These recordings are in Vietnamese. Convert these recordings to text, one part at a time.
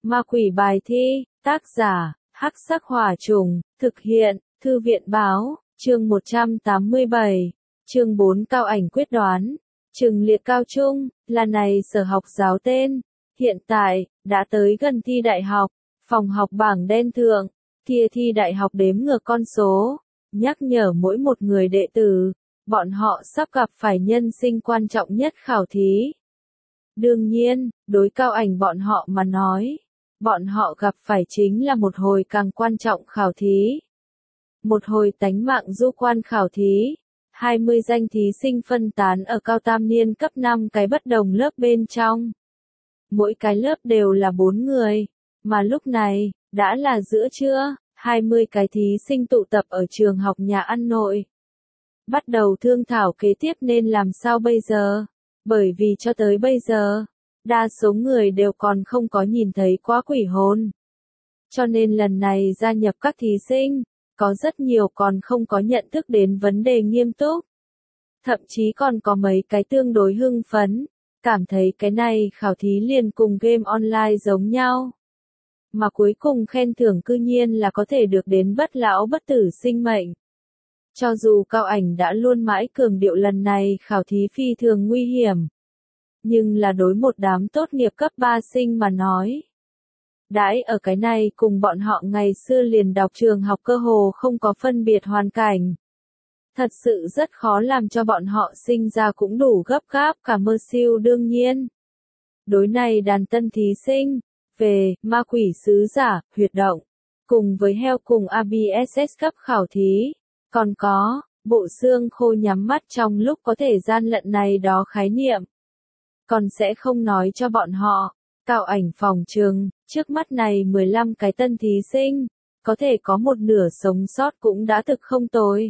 Ma quỷ bài thi, tác giả, Hắc Sắc Hỏa Trùng, thực hiện, Thư viện báo, chương 187, chương 4 cao ảnh quyết đoán, Trừng Liệt Cao Trung, là này sở học giáo tên, hiện tại, đã tới gần thi đại học, phòng học bảng đen thượng, kia thi đại học đếm ngược con số, nhắc nhở mỗi một người đệ tử, bọn họ sắp gặp phải nhân sinh quan trọng nhất khảo thí. Đương nhiên, đối cao ảnh bọn họ mà nói, bọn họ gặp phải chính là một hồi càng quan trọng khảo thí. Một hồi tánh mạng du quan khảo thí, 20 danh thí sinh phân tán ở cao tam niên cấp 5 cái bất đồng lớp bên trong. Mỗi cái lớp đều là 4 người, mà lúc này, đã là giữa trưa, 20 cái thí sinh tụ tập ở trường học nhà ăn nội. Bắt đầu thương thảo kế tiếp nên làm sao bây giờ, bởi vì cho tới bây giờ, đa số người đều còn không có nhìn thấy quá quỷ hồn. Cho nên lần này gia nhập các thí sinh, có rất nhiều còn không có nhận thức đến vấn đề nghiêm túc. Thậm chí còn có mấy cái tương đối hưng phấn, cảm thấy cái này khảo thí liền cùng game online giống nhau. Mà cuối cùng khen thưởng cư nhiên là có thể được đến bất lão bất tử sinh mệnh. Cho dù cao ảnh đã luôn mãi cường điệu lần này khảo thí phi thường nguy hiểm. Nhưng là đối một đám tốt nghiệp cấp 3 sinh mà nói. Đãi ở cái này cùng bọn họ ngày xưa liền đọc trường học cơ hồ không có phân biệt hoàn cảnh. Thật sự rất khó làm cho bọn họ sinh ra cũng đủ gấp gáp cả mơ siêu đương nhiên. Đối này đàn tân thí sinh, về, ma quỷ sứ giả, huyệt động, cùng với heo cùng ABSS cấp khảo thí, còn có, bộ xương khô nhắm mắt trong lúc có thể gian lận này đó khái niệm. Còn sẽ không nói cho bọn họ, cao ảnh phòng trường, trước mắt này 15 cái tân thí sinh, có thể có một nửa sống sót cũng đã thực không tồi.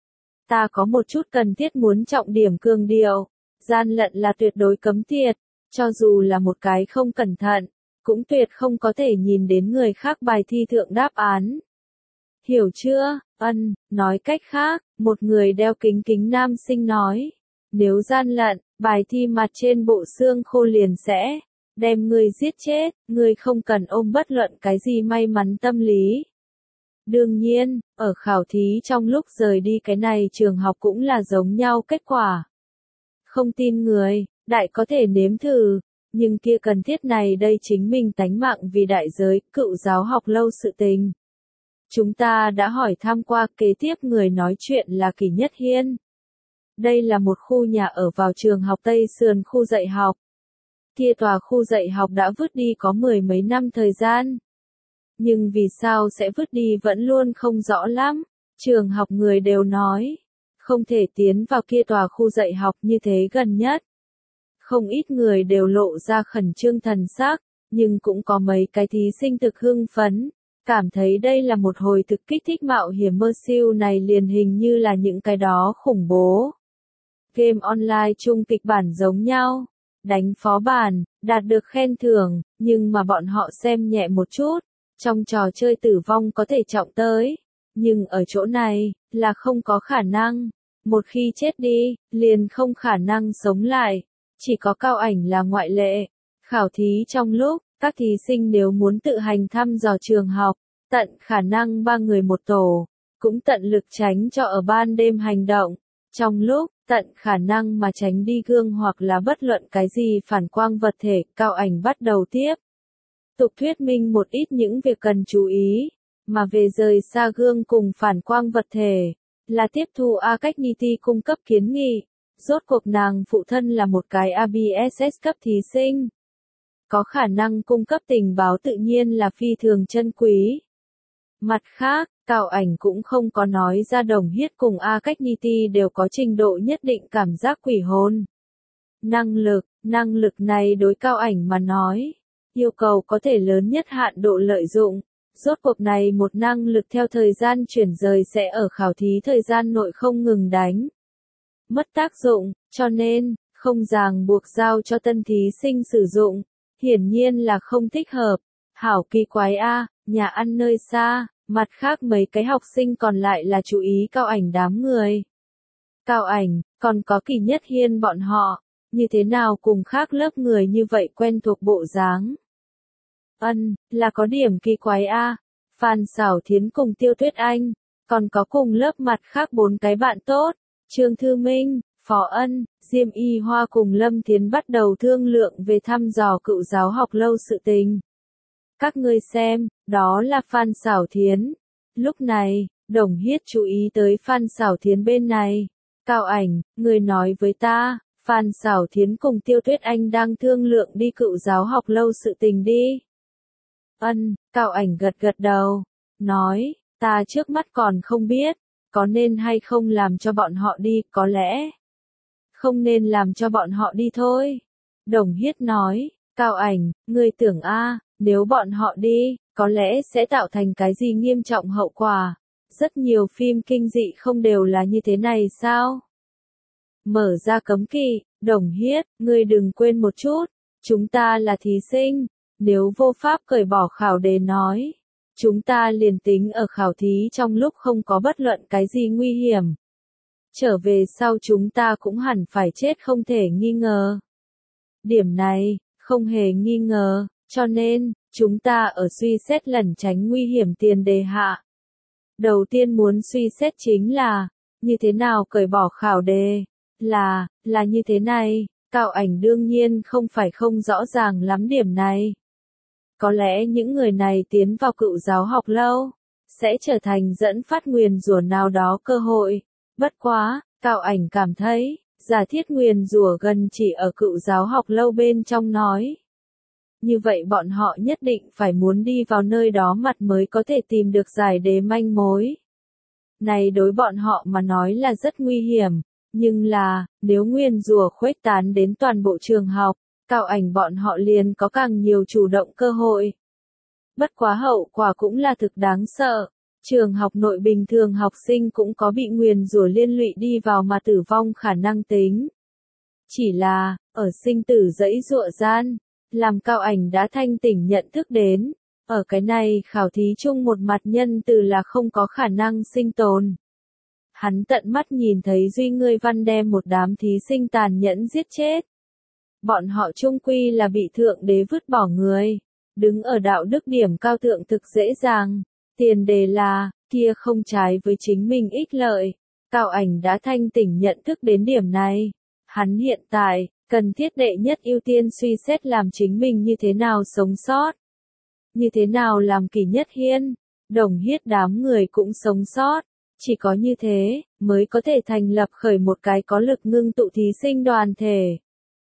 Ta có một chút cần thiết muốn trọng điểm cường điệu, gian lận là tuyệt đối cấm tiệt, cho dù là một cái không cẩn thận, cũng tuyệt không có thể nhìn đến người khác bài thi thượng đáp án. Hiểu chưa? Nói cách khác, một người đeo kính kính nam sinh nói, nếu gian lận, bài thi mặt trên bộ xương khô liền sẽ đem người giết chết, người không cần ôm bất luận cái gì may mắn tâm lý. Đương nhiên, ở khảo thí trong lúc rời đi cái này trường học cũng là giống nhau kết quả. Không tin người, đại có thể nếm thử, nhưng kia cần thiết này đây chính mình tánh mạng vì đại giới, cựu giáo học lâu sự tình. Chúng ta đã hỏi thăm qua, kế tiếp người nói chuyện là Kỷ Nhất Hiên. Đây là một khu nhà ở vào trường học Tây Sườn khu dạy học. Kia tòa khu dạy học đã vứt đi có 10 mấy năm thời gian. Nhưng vì sao sẽ vứt đi vẫn luôn không rõ lắm. Trường học người đều nói, không thể tiến vào kia tòa khu dạy học như thế gần nhất. Không ít người đều lộ ra khẩn trương thần sắc, nhưng cũng có mấy cái thí sinh thực hưng phấn, cảm thấy đây là một hồi thực kích thích mạo hiểm mơ siêu này liền hình như là những cái đó khủng bố. Game online chung kịch bản giống nhau, đánh phó bản, đạt được khen thưởng, nhưng mà bọn họ xem nhẹ một chút, trong trò chơi tử vong có thể trọng tới, nhưng ở chỗ này, là không có khả năng, một khi chết đi, liền không khả năng sống lại, chỉ có cao ảnh là ngoại lệ. Khảo thí trong lúc, các thí sinh nếu muốn tự hành thăm dò trường học, tận khả năng 3 người một tổ, cũng tận lực tránh cho ở ban đêm hành động, trong lúc, tận khả năng mà tránh đi gương hoặc là bất luận cái gì phản quang vật thể, cao ảnh bắt đầu tiếp. Tục thuyết minh một ít những việc cần chú ý, mà về rời xa gương cùng phản quang vật thể, là tiếp thu Akagniti cung cấp kiến nghị, rốt cuộc nàng phụ thân là một cái ABSS cấp thí sinh. Có khả năng cung cấp tình báo tự nhiên là phi thường chân quý. Mặt khác, cao ảnh cũng không có nói ra Đồng Hiết cùng Akagniti đều có trình độ nhất định cảm giác quỷ hồn. Năng lực này đối cao ảnh mà nói, yêu cầu có thể lớn nhất hạn độ lợi dụng. Rốt cuộc này một năng lực theo thời gian chuyển rời sẽ ở khảo thí thời gian nội không ngừng đánh. Mất tác dụng, cho nên, không ràng buộc giao cho tân thí sinh sử dụng, hiển nhiên là không thích hợp. Hảo kỳ quái a, nhà ăn nơi xa, mặt khác mấy cái học sinh còn lại là chú ý cao ảnh đám người. Cao ảnh, còn có Kỷ Nhất Hiên bọn họ, như thế nào cùng khác lớp người như vậy quen thuộc bộ dáng. Là có điểm kỳ quái a. Phan Xảo Thiến cùng Tiêu Tuyết Anh, còn có cùng lớp mặt khác 4 cái bạn tốt, Trương Thư Minh, Phó Ân, Diêm Y Hoa cùng Lâm Thiến bắt đầu thương lượng về thăm dò cựu giáo học lâu sự tình. Các ngươi xem, đó là Phan Xảo Thiến. Lúc này, Đồng Hiết chú ý tới Phan Xảo Thiến bên này. Cao Ảnh, người nói với ta, Phan Xảo Thiến cùng Tiêu Tuyết Anh đang thương lượng đi cựu giáo học lâu sự tình đi. Cao Ảnh gật gật đầu, nói, ta trước mắt còn không biết, có nên hay không làm cho bọn họ đi, có lẽ không nên làm cho bọn họ đi thôi. Đồng Hiết nói, Cao Ảnh, ngươi tưởng nếu bọn họ đi, có lẽ sẽ tạo thành cái gì nghiêm trọng hậu quả. Rất nhiều phim kinh dị không đều là như thế này sao? Mở ra cấm kỵ, Đồng Hiết, ngươi đừng quên một chút, chúng ta là thí sinh, nếu vô pháp cởi bỏ khảo đề nói, chúng ta liền tính ở khảo thí trong lúc không có bất luận cái gì nguy hiểm. Trở về sau chúng ta cũng hẳn phải chết không thể nghi ngờ. Điểm này, không hề nghi ngờ, cho nên, chúng ta ở suy xét lẩn tránh nguy hiểm tiền đề hạ. Đầu tiên muốn suy xét chính là, như thế nào cởi bỏ khảo đề, là như thế này, Cao Ảnh đương nhiên không phải không rõ ràng lắm điểm này. Có lẽ những người này tiến vào cựu giáo học lâu, sẽ trở thành dẫn phát nguyền rủa nào đó cơ hội. Bất quá, Cao Ảnh cảm thấy, giả thiết nguyền rủa gần chỉ ở cựu giáo học lâu bên trong nói. Như vậy bọn họ nhất định phải muốn đi vào nơi đó mặt mới có thể tìm được giải đế manh mối. Này đối bọn họ mà nói là rất nguy hiểm, nhưng là, nếu nguyền rủa khuếch tán đến toàn bộ trường học, Cao Ảnh bọn họ liền có càng nhiều chủ động cơ hội. Bất quá hậu quả cũng là thực đáng sợ. Trường học nội bình thường học sinh cũng có bị nguyền rủa liên lụy đi vào mà tử vong khả năng tính. Chỉ là, ở sinh tử dãy giụa gian, làm Cao Ảnh đã thanh tỉnh nhận thức đến, ở cái này khảo thí chung một mặt nhân từ là không có khả năng sinh tồn. Hắn tận mắt nhìn thấy Duy Ngươi Văn đem một đám thí sinh tàn nhẫn giết chết. Bọn họ chung quy là bị thượng đế vứt bỏ người, đứng ở đạo đức điểm cao thượng thực dễ dàng, tiền đề là, kia không trái với chính mình ích lợi. Cao Ảnh đã thanh tỉnh nhận thức đến điểm này. Hắn hiện tại, cần thiết đệ nhất ưu tiên suy xét làm chính mình như thế nào sống sót. Như thế nào làm Kỷ Nhất Hiên, Đồng Hiết đám người cũng sống sót. Chỉ có như thế, mới có thể thành lập khởi một cái có lực ngưng tụ thí sinh đoàn thể.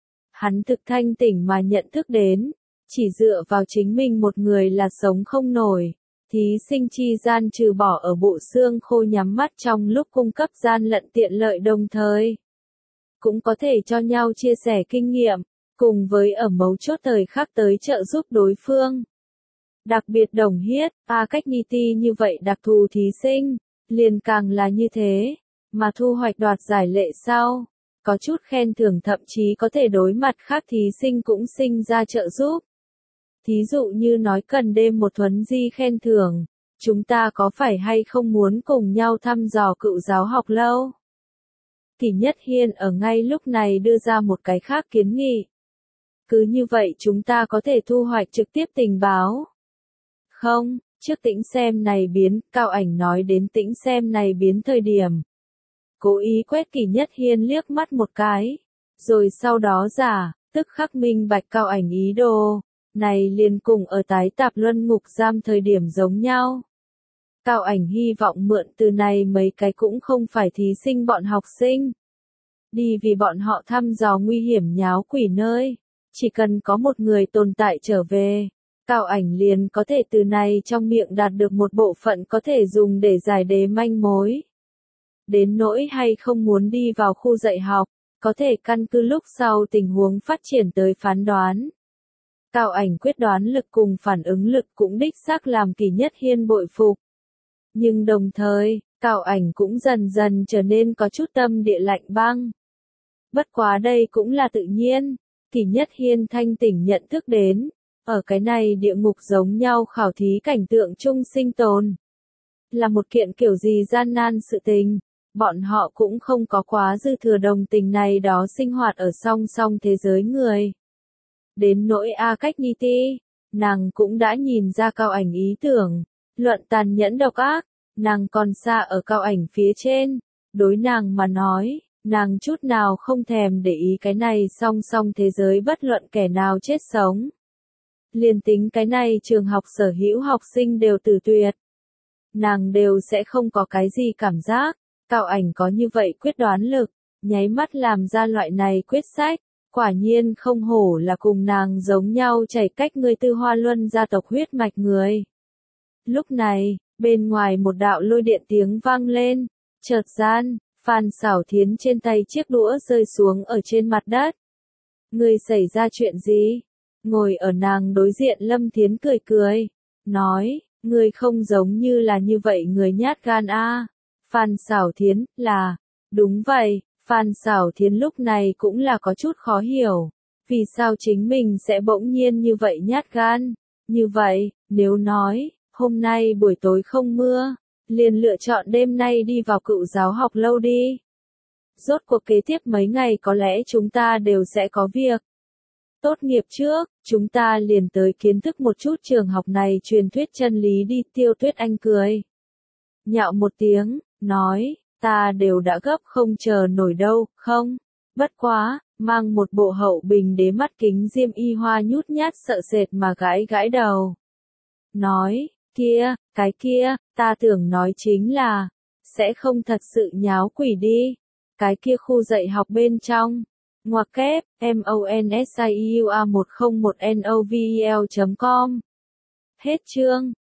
Hắn thực thanh tỉnh mà nhận thức đến, chỉ dựa vào chính mình một người là sống không nổi. Thí sinh chi gian trừ bỏ ở bộ xương khô nhắm mắt trong lúc cung cấp gian lận tiện lợi đồng thời. Cũng có thể cho nhau chia sẻ kinh nghiệm, cùng với ở mấu chốt thời khắc tới trợ giúp đối phương. Đặc biệt Đồng Hiết, cách Niti như vậy đặc thù thí sinh, liền càng là như thế, mà thu hoạch đoạt giải lệ sau, có chút khen thưởng thậm chí có thể đối mặt khác thí sinh cũng sinh ra trợ giúp. Thí dụ như nói cần đêm một thuấn di khen thưởng, chúng ta có phải hay không muốn cùng nhau thăm dò cựu giáo học lâu? Kỷ Nhất Hiên ở ngay lúc này đưa ra một cái khác kiến nghị. Cứ như vậy chúng ta có thể thu hoạch trực tiếp tình báo. Không, trước tĩnh xem này biến, Cao Ảnh nói đến tĩnh xem này biến thời điểm. Cố ý quét Kỷ Nhất Hiên liếc mắt một cái, rồi sau đó tức khắc minh bạch Cao Ảnh ý đồ, này liền cùng ở tái tạp luân ngục giam thời điểm giống nhau. Cao Ảnh hy vọng mượn từ này mấy cái cũng không phải thí sinh bọn học sinh. Đi vì bọn họ thăm dò nguy hiểm nháo quỷ nơi, chỉ cần có một người tồn tại trở về, Cao Ảnh liền có thể từ này trong miệng đạt được một bộ phận có thể dùng để giải đế manh mối. Đến nỗi hay không muốn đi vào khu dạy học, có thể căn cứ lúc sau tình huống phát triển tới phán đoán. Cao Ảnh quyết đoán lực cùng phản ứng lực cũng đích xác làm Kỷ Nhất Hiên bội phục. Nhưng đồng thời, Cao Ảnh cũng dần dần trở nên có chút tâm địa lạnh băng. Bất quá đây cũng là tự nhiên, Kỷ Nhất Hiên thanh tỉnh nhận thức đến, ở cái này địa ngục giống nhau khảo thí cảnh tượng chung sinh tồn. Là một kiện kiểu gì gian nan sự tình, bọn họ cũng không có quá dư thừa đồng tình này đó sinh hoạt ở song song thế giới người. Đến nỗi cách Niti, Nàng cũng đã nhìn ra Cao Ảnh ý tưởng, luận tàn nhẫn độc ác, nàng còn xa ở Cao Ảnh phía trên. Đối nàng mà nói, nàng chút nào không thèm để ý cái này song song thế giới bất luận kẻ nào chết sống. Liền tính cái này trường học sở hữu học sinh đều tử tuyệt. Nàng đều sẽ không có cái gì cảm giác, Cao Ảnh có như vậy quyết đoán lực, nháy mắt làm ra loại này quyết sách, quả nhiên không hổ là cùng nàng giống nhau chảy cách người Tư Hoa Luân gia tộc huyết mạch người. Lúc này, bên ngoài một đạo lôi điện tiếng vang lên, chợt gian, Phan Xảo Thiến trên tay chiếc đũa rơi xuống ở trên mặt đất. Người xảy ra chuyện gì? Ngồi ở nàng đối diện Lâm Thiến cười cười, nói, người không giống như là như vậy người nhát gan a. Phan Xảo Thiến, là, đúng vậy, Phan Xảo Thiến lúc này cũng là có chút khó hiểu, vì sao chính mình sẽ bỗng nhiên như vậy nhát gan, như vậy, nếu nói, hôm nay buổi tối không mưa, liền lựa chọn đêm nay đi vào Cựu Giáo học lâu đi. Rốt cuộc kế tiếp mấy ngày có lẽ chúng ta đều sẽ có việc. Tốt nghiệp trước, chúng ta liền tới kiến thức một chút trường học này truyền thuyết chân lý đi. Tiêu Tuyết Anh cười nhạo một tiếng, nói, ta đều đã gấp không chờ nổi đâu, không? Bất quá, mang một bộ hậu bình đế mắt kính diêm y hoa nhút nhát sợ sệt mà gãi gãi đầu. Nói, kia, cái kia, ta tưởng nói chính là, sẽ không thật sự nháo quỷ đi. Cái kia khu dạy học bên trong. Ngoặc kép, MONSIEUA101NOVEL.com. Hết chương.